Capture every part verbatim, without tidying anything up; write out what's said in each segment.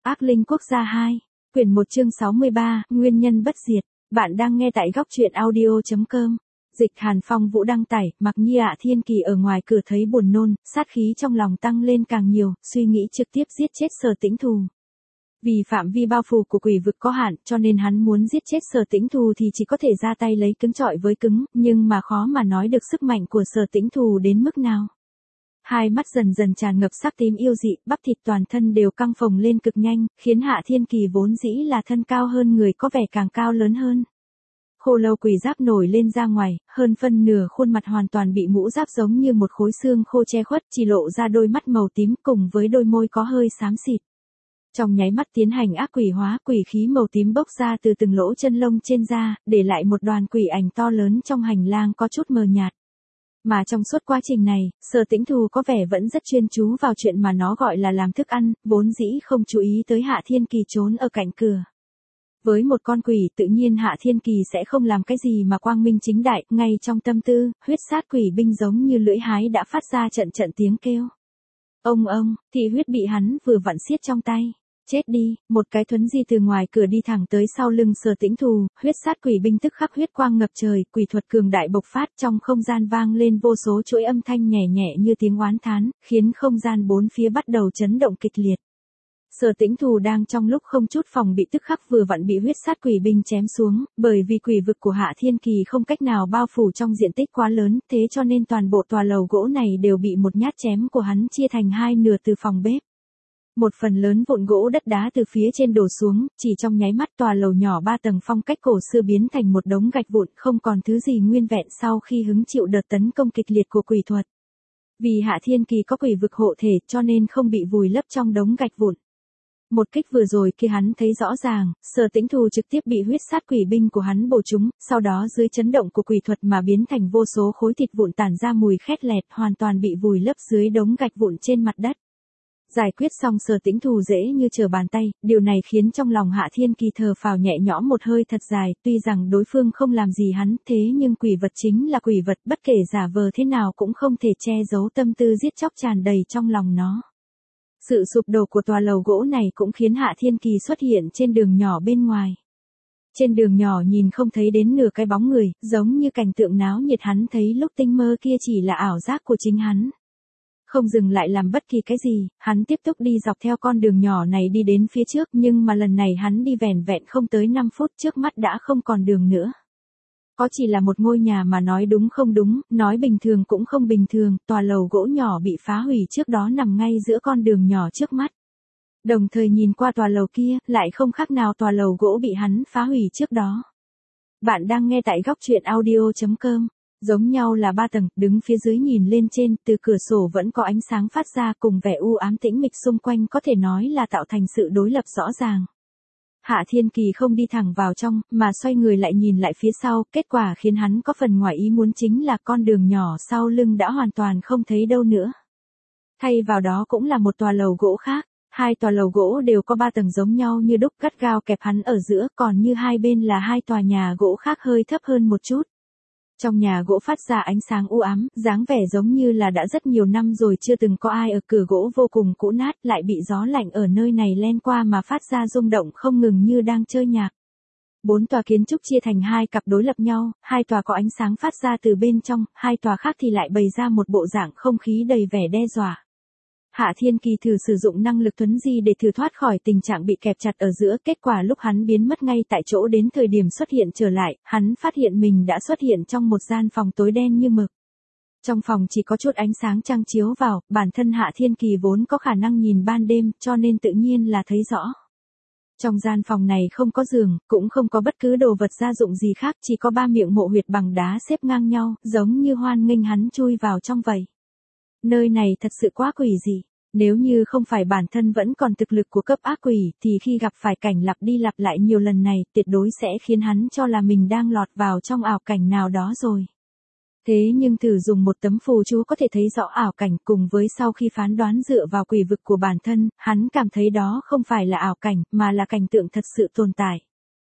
Ác linh quốc gia hai, quyển một chương sáu mươi ba, Nguyên nhân bất diệt. Bạn đang nghe tại góc truyện audio chấm com. Dịch Hàn Phong Vũ đăng tải, Mặc Nhi Hạ Thiên Kỳ ở ngoài cửa thấy buồn nôn, sát khí trong lòng tăng lên càng nhiều, suy nghĩ trực tiếp giết chết Sở Tĩnh Thù. Vì phạm vi bao phủ của quỷ vực có hạn, cho nên hắn muốn giết chết Sở Tĩnh Thù thì chỉ có thể ra tay lấy cứng chọi với cứng, nhưng mà khó mà nói được sức mạnh của Sở Tĩnh Thù đến mức nào. Hai mắt dần dần tràn ngập sắc tím yêu dị, bắp thịt toàn thân đều căng phồng lên cực nhanh, khiến Hạ Thiên Kỳ vốn dĩ là thân cao hơn người có vẻ càng cao lớn hơn. Khô lâu quỷ giáp nổi lên ra ngoài, hơn phân nửa khuôn mặt hoàn toàn bị mũ giáp giống như một khối xương khô che khuất, chỉ lộ ra đôi mắt màu tím cùng với đôi môi có hơi xám xịt. Trong nháy mắt tiến hành ác quỷ hóa, quỷ khí màu tím bốc ra từ từng lỗ chân lông trên da, để lại một đoàn quỷ ảnh to lớn trong hành lang có chút mờ nhạt. Mà trong suốt quá trình này, Sở Tĩnh Thù có vẻ vẫn rất chuyên chú vào chuyện mà nó gọi là làm thức ăn, vốn dĩ không chú ý tới Hạ Thiên Kỳ trốn ở cạnh cửa. Với một con quỷ tự nhiên Hạ Thiên Kỳ sẽ không làm cái gì mà quang minh chính đại, ngay trong tâm tư, huyết sát quỷ binh giống như lưỡi hái đã phát ra trận trận tiếng kêu. Ông ông, thị huyết bị hắn vừa vặn siết trong tay. Chết đi, một cái thuấn di từ ngoài cửa đi thẳng tới sau lưng Sở Tĩnh Thù, huyết sát quỷ binh tức khắc huyết quang ngập trời, quỷ thuật cường đại bộc phát trong không gian vang lên vô số chuỗi âm thanh nhẹ nhẹ như tiếng oán thán, khiến không gian bốn phía bắt đầu chấn động kịch liệt. Sở Tĩnh Thù đang trong lúc không chút phòng bị tức khắc vừa vặn bị huyết sát quỷ binh chém xuống, bởi vì quỷ vực của Hạ Thiên Kỳ không cách nào bao phủ trong diện tích quá lớn, thế cho nên toàn bộ tòa lầu gỗ này đều bị một nhát chém của hắn chia thành hai nửa từ phòng bếp. Một phần lớn vụn gỗ đất đá từ phía trên đổ xuống, chỉ trong nháy mắt tòa lầu nhỏ ba tầng phong cách cổ xưa biến thành một đống gạch vụn, không còn thứ gì nguyên vẹn sau khi hứng chịu đợt tấn công kịch liệt của quỷ thuật. Vì Hạ Thiên Kỳ có quỷ vực hộ thể cho nên không bị vùi lấp trong đống gạch vụn. Một kích vừa rồi kia hắn thấy rõ ràng, Sở Tĩnh Thù trực tiếp bị huyết sát quỷ binh của hắn bổ trúng, sau đó dưới chấn động của quỷ thuật mà biến thành vô số khối thịt vụn tản ra mùi khét lẹt, hoàn toàn bị vùi lấp dưới đống gạch vụn trên mặt đất. Giải quyết xong Sở Tĩnh Thù dễ như trở bàn tay, điều này khiến trong lòng Hạ Thiên Kỳ thở phào nhẹ nhõm một hơi thật dài, tuy rằng đối phương không làm gì hắn, thế nhưng quỷ vật chính là quỷ vật, bất kể giả vờ thế nào cũng không thể che giấu tâm tư giết chóc tràn đầy trong lòng nó. Sự sụp đổ của tòa lầu gỗ này cũng khiến Hạ Thiên Kỳ xuất hiện trên đường nhỏ bên ngoài. Trên đường nhỏ nhìn không thấy đến nửa cái bóng người, giống như cảnh tượng náo nhiệt hắn thấy lúc tinh mơ kia chỉ là ảo giác của chính hắn. Không dừng lại làm bất kỳ cái gì, hắn tiếp tục đi dọc theo con đường nhỏ này đi đến phía trước, nhưng mà lần này hắn đi vẻn vẹn không tới năm phút, trước mắt đã không còn đường nữa. Có chỉ là một ngôi nhà mà nói đúng không đúng, nói bình thường cũng không bình thường, tòa lầu gỗ nhỏ bị phá hủy trước đó nằm ngay giữa con đường nhỏ trước mắt. Đồng thời nhìn qua tòa lầu kia, lại không khác nào tòa lầu gỗ bị hắn phá hủy trước đó. Bạn đang nghe tại góc truyện audio chấm com. Giống nhau là ba tầng, đứng phía dưới nhìn lên trên, từ cửa sổ vẫn có ánh sáng phát ra cùng vẻ u ám tĩnh mịch xung quanh có thể nói là tạo thành sự đối lập rõ ràng. Hạ Thiên Kỳ không đi thẳng vào trong, mà xoay người lại nhìn lại phía sau, kết quả khiến hắn có phần ngoài ý muốn chính là con đường nhỏ sau lưng đã hoàn toàn không thấy đâu nữa. Thay vào đó cũng là một tòa lầu gỗ khác, hai tòa lầu gỗ đều có ba tầng giống nhau như đúc, gắt gao kẹp hắn ở giữa, còn như hai bên là hai tòa nhà gỗ khác hơi thấp hơn một chút. Trong nhà gỗ phát ra ánh sáng u ám, dáng vẻ giống như là đã rất nhiều năm rồi chưa từng có ai ở, cửa gỗ vô cùng cũ nát, lại bị gió lạnh ở nơi này len qua mà phát ra rung động không ngừng như đang chơi nhạc. Bốn tòa kiến trúc chia thành hai cặp đối lập nhau, hai tòa có ánh sáng phát ra từ bên trong, hai tòa khác thì lại bày ra một bộ dạng không khí đầy vẻ đe dọa. Hạ Thiên Kỳ thử sử dụng năng lực thuấn di để thử thoát khỏi tình trạng bị kẹp chặt ở giữa, kết quả lúc hắn biến mất ngay tại chỗ đến thời điểm xuất hiện trở lại, hắn phát hiện mình đã xuất hiện trong một gian phòng tối đen như mực. Trong phòng chỉ có chút ánh sáng trăng chiếu vào, bản thân Hạ Thiên Kỳ vốn có khả năng nhìn ban đêm, cho nên tự nhiên là thấy rõ. Trong gian phòng này không có giường, cũng không có bất cứ đồ vật gia dụng gì khác, chỉ có ba miệng mộ huyệt bằng đá xếp ngang nhau, giống như hoan nghênh hắn chui vào trong vậy. Nơi này thật sự quá quỷ dị. Nếu như không phải bản thân vẫn còn thực lực của cấp ác quỷ, thì khi gặp phải cảnh lặp đi lặp lại nhiều lần này, tuyệt đối sẽ khiến hắn cho là mình đang lọt vào trong ảo cảnh nào đó rồi. Thế nhưng thử dùng một tấm phù chú có thể thấy rõ ảo cảnh, cùng với sau khi phán đoán dựa vào quỷ vực của bản thân, hắn cảm thấy đó không phải là ảo cảnh, mà là cảnh tượng thật sự tồn tại.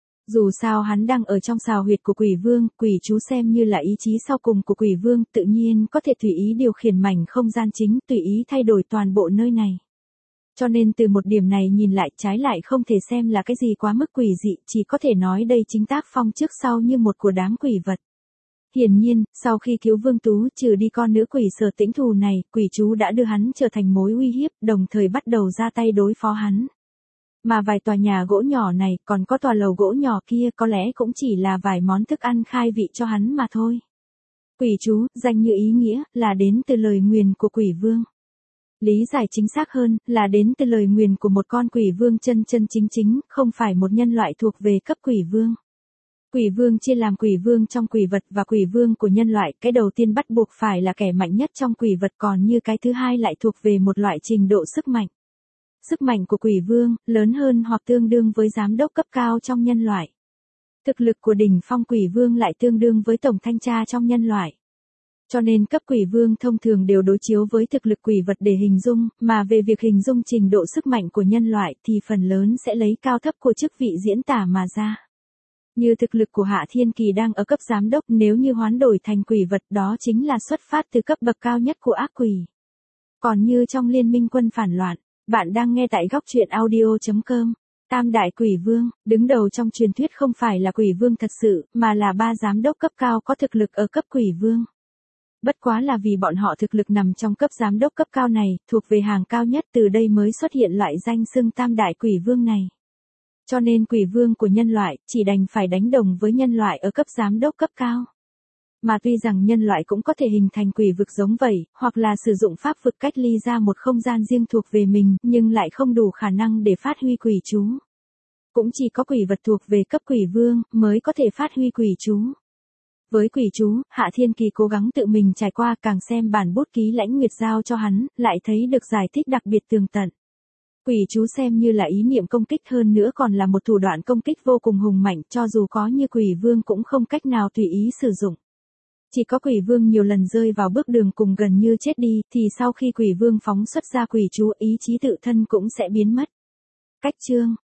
Dù sao hắn đang ở trong xào huyệt của quỷ vương, quỷ chú xem như là ý chí sau cùng của quỷ vương, tự nhiên có thể tùy ý điều khiển mảnh không gian chính, tùy ý thay đổi toàn bộ nơi này. Cho nên từ một điểm này nhìn lại trái lại không thể xem là cái gì quá mức quỷ dị, chỉ có thể nói đây chính tác phong trước sau như một của đám quỷ vật. Hiển nhiên, sau khi cứu Vương Tú trừ đi con nữ quỷ Sở Tĩnh thù này, quỷ chú đã đưa hắn trở thành mối uy hiếp, đồng thời bắt đầu ra tay đối phó hắn. Mà vài tòa nhà gỗ nhỏ này, còn có tòa lầu gỗ nhỏ kia có lẽ cũng chỉ là vài món thức ăn khai vị cho hắn mà thôi. Quỷ chú, danh như ý nghĩa, là đến từ lời nguyền của quỷ vương. Lý giải chính xác hơn, là đến từ lời nguyền của một con quỷ vương chân chân chính chính, không phải một nhân loại thuộc về cấp quỷ vương. Quỷ vương chia làm quỷ vương trong quỷ vật và quỷ vương của nhân loại, cái đầu tiên bắt buộc phải là kẻ mạnh nhất trong quỷ vật, còn như cái thứ hai lại thuộc về một loại trình độ sức mạnh. Sức mạnh của quỷ vương, lớn hơn hoặc tương đương với giám đốc cấp cao trong nhân loại. Thực lực của đỉnh phong quỷ vương lại tương đương với tổng thanh tra trong nhân loại. Cho nên cấp quỷ vương thông thường đều đối chiếu với thực lực quỷ vật để hình dung, mà về việc hình dung trình độ sức mạnh của nhân loại thì phần lớn sẽ lấy cao thấp của chức vị diễn tả mà ra. Như thực lực của Hạ Thiên Kỳ đang ở cấp giám đốc, nếu như hoán đổi thành quỷ vật đó chính là xuất phát từ cấp bậc cao nhất của ác quỷ. Còn như trong liên minh quân phản loạn, bạn đang nghe tại góc truyện audio chấm com. Tam đại quỷ vương, đứng đầu trong truyền thuyết không phải là quỷ vương thật sự, mà là ba giám đốc cấp cao có thực lực ở cấp quỷ vương. Bất quá là vì bọn họ thực lực nằm trong cấp giám đốc cấp cao này, thuộc về hàng cao nhất, từ đây mới xuất hiện loại danh xưng tam đại quỷ vương này. Cho nên quỷ vương của nhân loại chỉ đành phải đánh đồng với nhân loại ở cấp giám đốc cấp cao. Mà tuy rằng nhân loại cũng có thể hình thành quỷ vực giống vậy, hoặc là sử dụng pháp vực cách ly ra một không gian riêng thuộc về mình, nhưng lại không đủ khả năng để phát huy quỷ chú. Cũng chỉ có quỷ vật thuộc về cấp quỷ vương mới có thể phát huy quỷ chú. Với quỷ chú, Hạ Thiên Kỳ cố gắng tự mình trải qua, càng xem bản bút ký Lãnh Nguyệt giao cho hắn, lại thấy được giải thích đặc biệt tường tận. Quỷ chú xem như là ý niệm công kích, hơn nữa còn là một thủ đoạn công kích vô cùng hùng mạnh, cho dù có như quỷ vương cũng không cách nào tùy ý sử dụng. Chỉ có quỷ vương nhiều lần rơi vào bước đường cùng gần như chết đi, thì sau khi quỷ vương phóng xuất ra quỷ chú, ý chí tự thân cũng sẽ biến mất. Cách chương